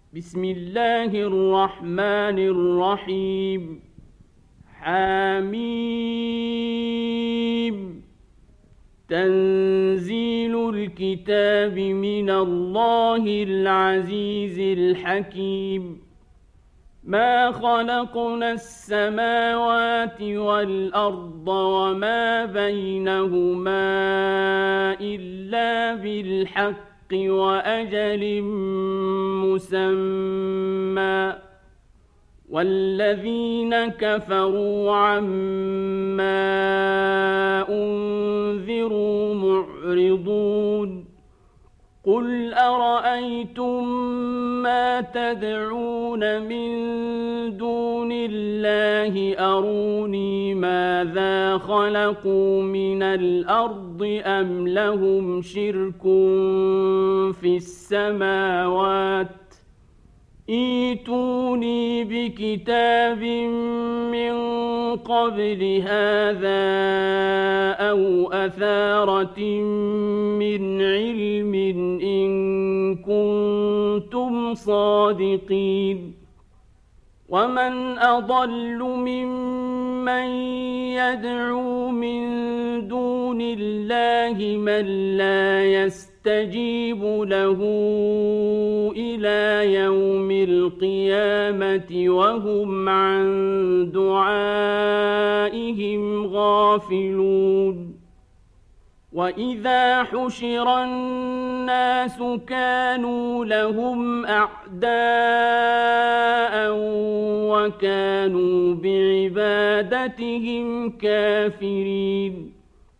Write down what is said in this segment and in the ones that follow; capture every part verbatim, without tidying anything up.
بسم الله الرحمن الرحيم. حميم. تنزيل الكتاب من الله العزيز الحكيم. ما خلقنا السماوات والأرض وما بينهما إلا بالحق وأجل مسمى، والذين كفروا عما أنذروا معرضون. قل أرأيتم ما تدعون من دون الله أروني ماذا خلقوا من الأرض أم لهم شرك في السماوات؟ ائتوني بكتاب من قبل هذا أو أثارة من علم إن كنتم صادقين. ومن أضل ممن يدعو من دون الله من لا يستجيب له إلى يوم القيامة وهم عن دعائهم غافلون. وإذا حشر الناس كانوا لهم أعداء وكانوا بعبادتهم كافرين.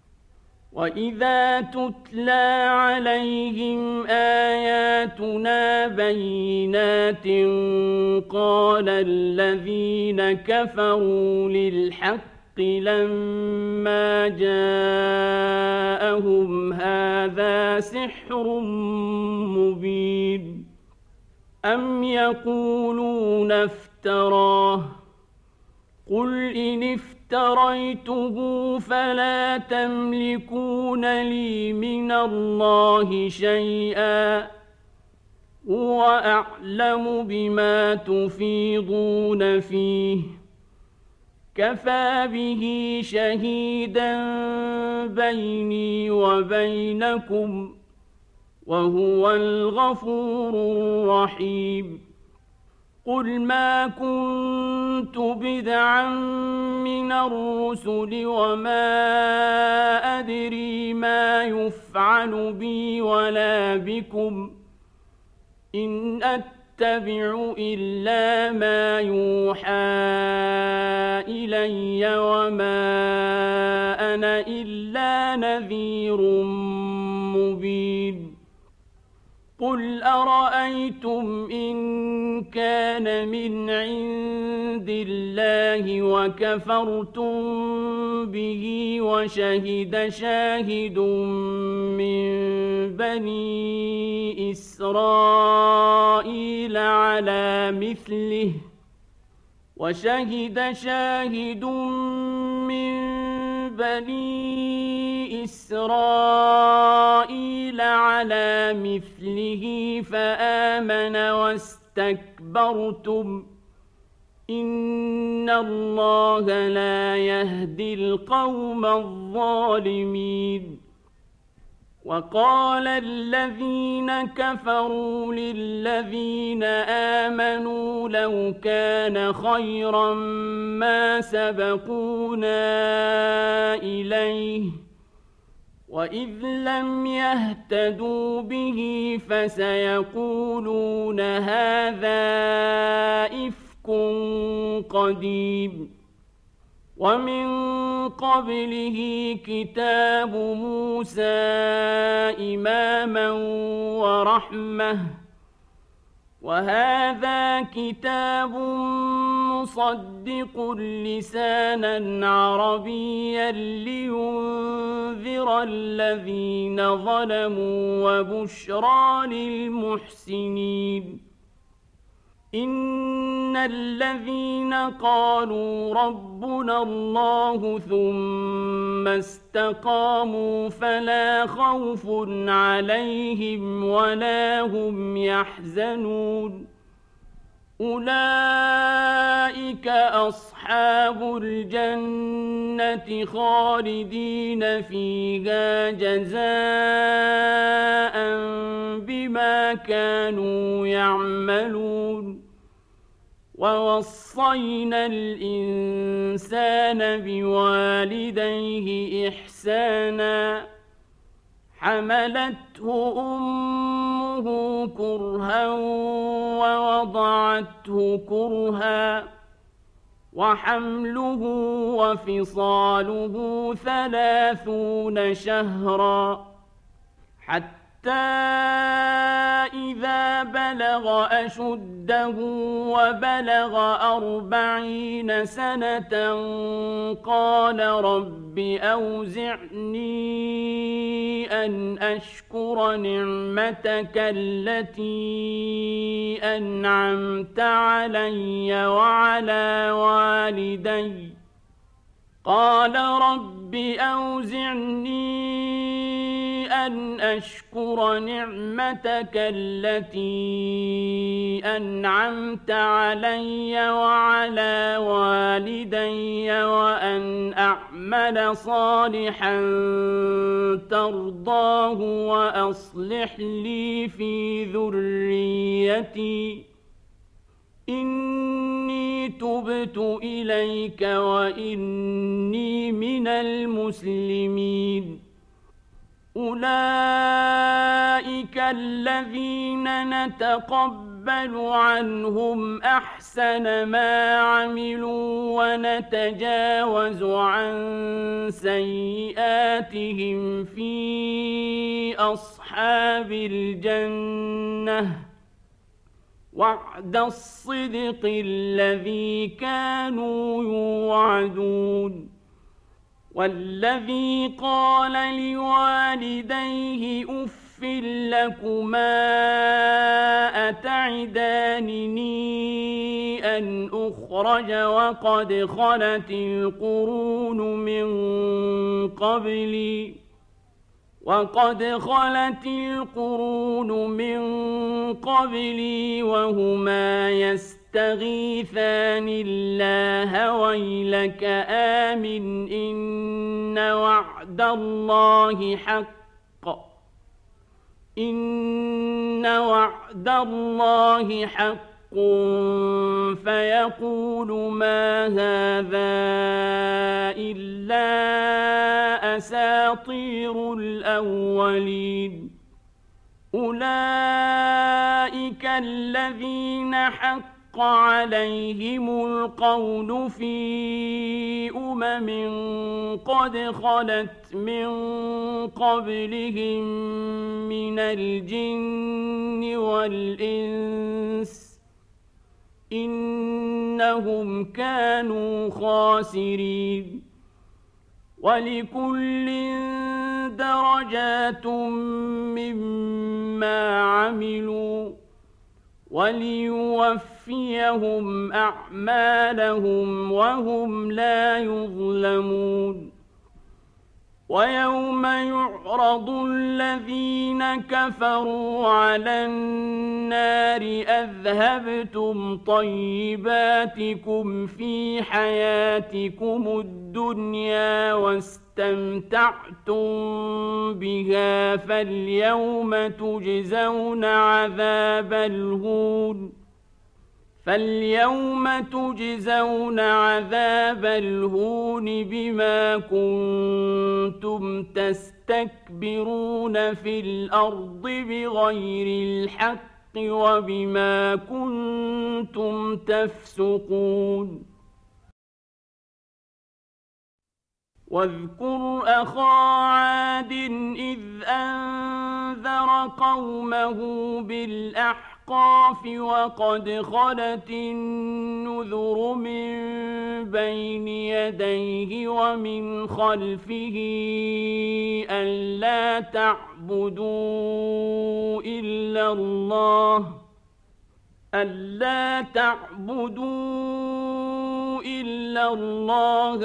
وإذا تتلى عليهم آياتنا بينات قال الذين كفروا للحق لما جاءهم هذا سحر مبين. أم يقولون افتراه؟ قل إن افتريته فلا تملكون لي من الله شيئا، هو أعلم بما تفيضون فيه، كفى به شهيدا بيني وبينكم وهو الغفور الرحيم. قل ما كنت بدعا من الرسل وما أدري ما يفعل بي ولا بكم، إن أتبع إلا ما يوحى إلي وما أنا إلا نذير مبين. قل أرأيتم إن كان من عند الله وكفرتم به وشهد شاهد من بني إسرائيل على مثله وشهد شاهد من بني إسرائيل على مثله فآمن واستكبرتم، إن الله لا يهدي القوم الظالمين. وقال الذين كفروا للذين آمنوا لو كان خيرا ما سبقونا إليه، وإذ لم يهتدوا به فسيقولون هذا إفك قديم. ومن قبله كتاب موسى إماما ورحمة، وهذا كتاب مصدق لسانا عربيا لينذر الذين ظلموا وبشرى للمحسنين. إن الذين قالوا ربنا الله ثم استقاموا فلا خوف عليهم ولا هم يحزنون. أولئك أصحاب الجنة خالدين فيها جزاء بما كانوا يعملون ووصينا الإنسان بوالديه إحسانا حملته أمه كرها ووضعته كرها وحمله وفصاله ثلاثون شهرا حتى إذا بلغ أشده وبلغ أربعين سنة قال رب أوزعني أن أشكر نعمتك التي أنعمت علي وعلى والدي قال رب أوزعني أن أشكر نعمتك التي أنعمت علي وعلى والدي وأن أعمل صالحا ترضاه وأصلح لي في ذريتي إني تبت إليك وإني من المسلمين أولئك الذين نتقبل عنهم أحسن ما عملوا ونتجاوز عن سيئاتهم في أصحاب الجنة وعد الصدق الذي كانوا يوعدون والذي قال لوالديه أف لكما أتعدانني أن أخرج وقد خلت القرون من قبلي وقد خلت القرون من قبلي وهما يستغيثان الله ويلك آمن إن وعد الله حق إن وعد الله حق فيقول ما هذا إلا أساطير الأولين أولئك الذين حق عليهم القول في أمم قد خلت من قبلهم من الجن والإنس إنهم كانوا خاسرين ولكل درجات مما عملوا وليوفيهم أعمالهم وهم لا يظلمون ويوم يعرض الذين كفروا على النار أذهبتم طيباتكم في حياتكم الدنيا واستمتعتم بها فاليوم تجزون عذاب الهون فاليوم تجزون عذاب الهون بما كنتم تستكبرون في الأرض بغير الحق وبما كنتم تفسقون واذكر أخا عاد إذ أنذر قومه بالأحقاف وقد خلت النذر من بين يديه ومن خلفه ألا تعبدوا إلا الله ألا تعبدوا إلا الله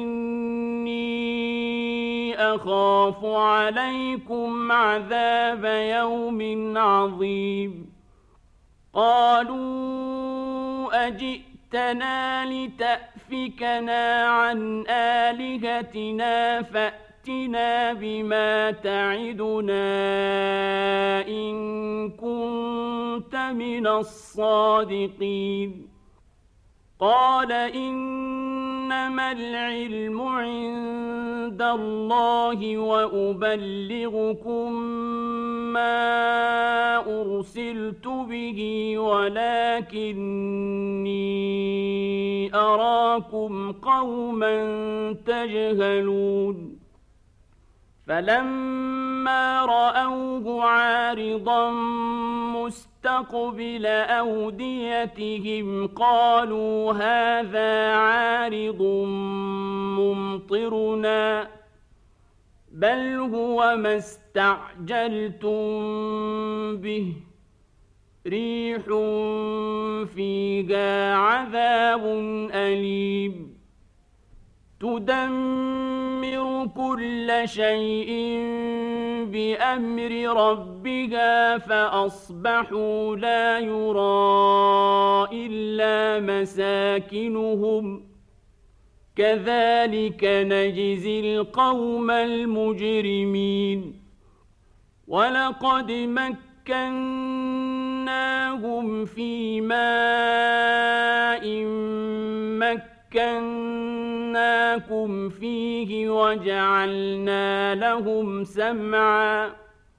إني أخاف عليكم عذاب يوم عظيم قالوا أجئتنا لتأفكنا عن آلهتنا فأتنا بما تعدنا إن كنت من الصادقين قال إنما العلم عند الله وأبلغكم ما أرسلت به ولكني أراكم قوما تجهلون فلما رأوه عارضا مستقبل أوديتهم قالوا هذا عارض ممطرنا بل هو ما استعجلتم به ريح فيها عذاب أليم تدمر كل شيء بأمر ربها فأصبحوا لا يرى إلا مساكنهم كذلك نجزي القوم المجرمين ولقد مكناهم في ماء مكناكم فيه وجعلنا لهم سمعا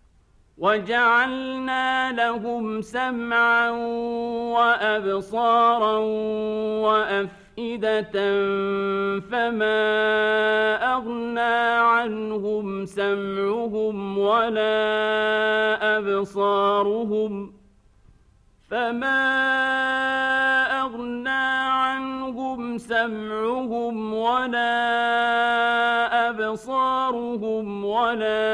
وجعلنا لهم سمعا وأبصارا وأفئدة فما أغنى عنهم سمعهم ولا أبصارهم فما أغنى عنهم سمعهم ولا أبصارهم ولا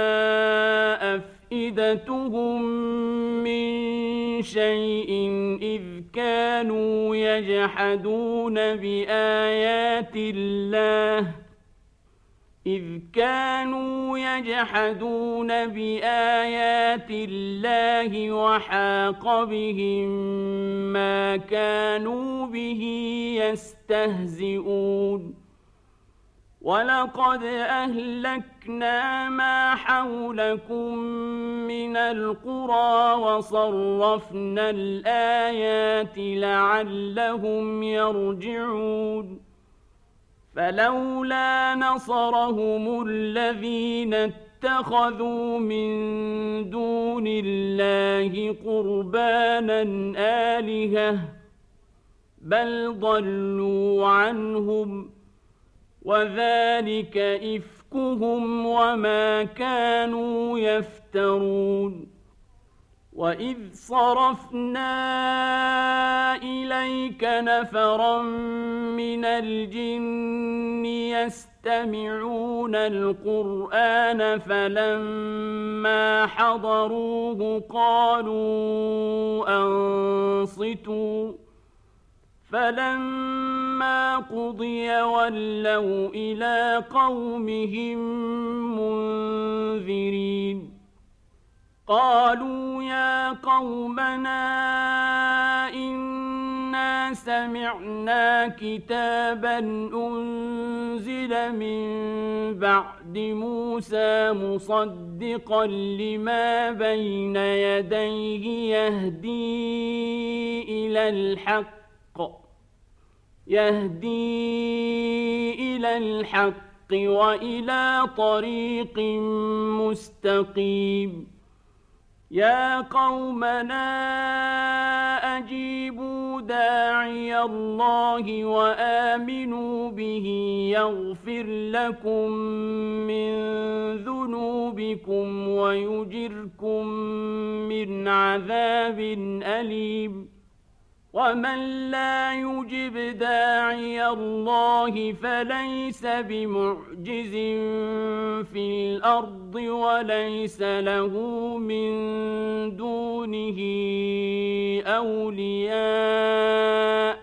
أفئدتهم من شيء إذ كانوا يجحدون بآيات الله إذ كانوا يجحدون بآيات الله وحاق بهم ما كانوا به يستهزئون ولقد أهلكنا ما حولكم من القرى وصرفنا الآيات لعلهم يرجعون فلولا نصرهم الذين اتخذوا من دون الله قربانا آلهة بل ضلوا عنهم وذلك إفكهم وما كانوا يفترون وإذ صرفنا إليك نفرا من الجن يستمعون القرآن فلما حضروه قالوا أنصتوا فلما قضي ولوا إلى قومهم منذرين قالوا يا قومنا إنا سمعنا كتابا أنزل من بعد موسى مصدقا لما بين يديه يهدي إلى الحق يهدي إلى الحق وإلى طريق مستقيم يا قومنا أجيبوا داعي الله وآمنوا به يغفر لكم من ذنوبكم ويجركم من عذاب أليم ومن لا يجب داعي الله فليس بمعجز في الأرض وليس له من دونه أولياء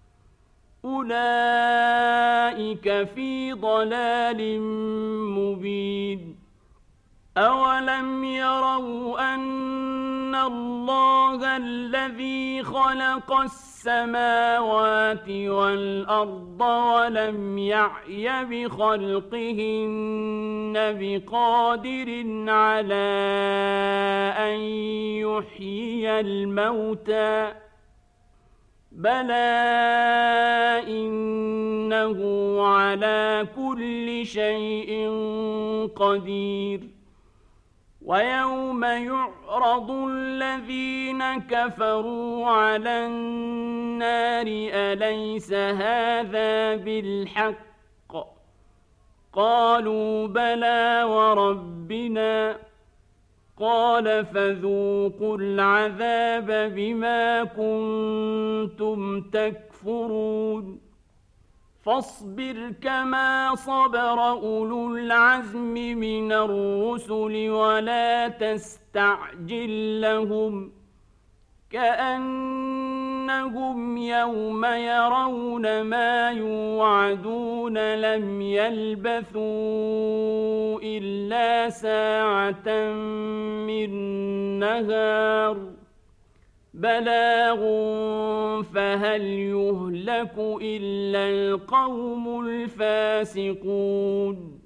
أولئك في ضلال مبين أولم يروا أن إن الله الذي خلق السماوات والأرض ولم يعي بخلقهن بقادر على أن يحيي الموتى بلى إنه على كل شيء قدير ويوم يعرض الذين كفروا على النار أليس هذا بالحق قالوا بلى وربنا قال فذوقوا العذاب بما كنتم تكفرون فاصبر كما صبر أولو العزم من الرسل ولا تستعجل لهم كأنهم يوم يرون ما يوعدون لم يلبثوا إلا ساعة من نهار بلاغ فهل يهلك إلا القوم الفاسقون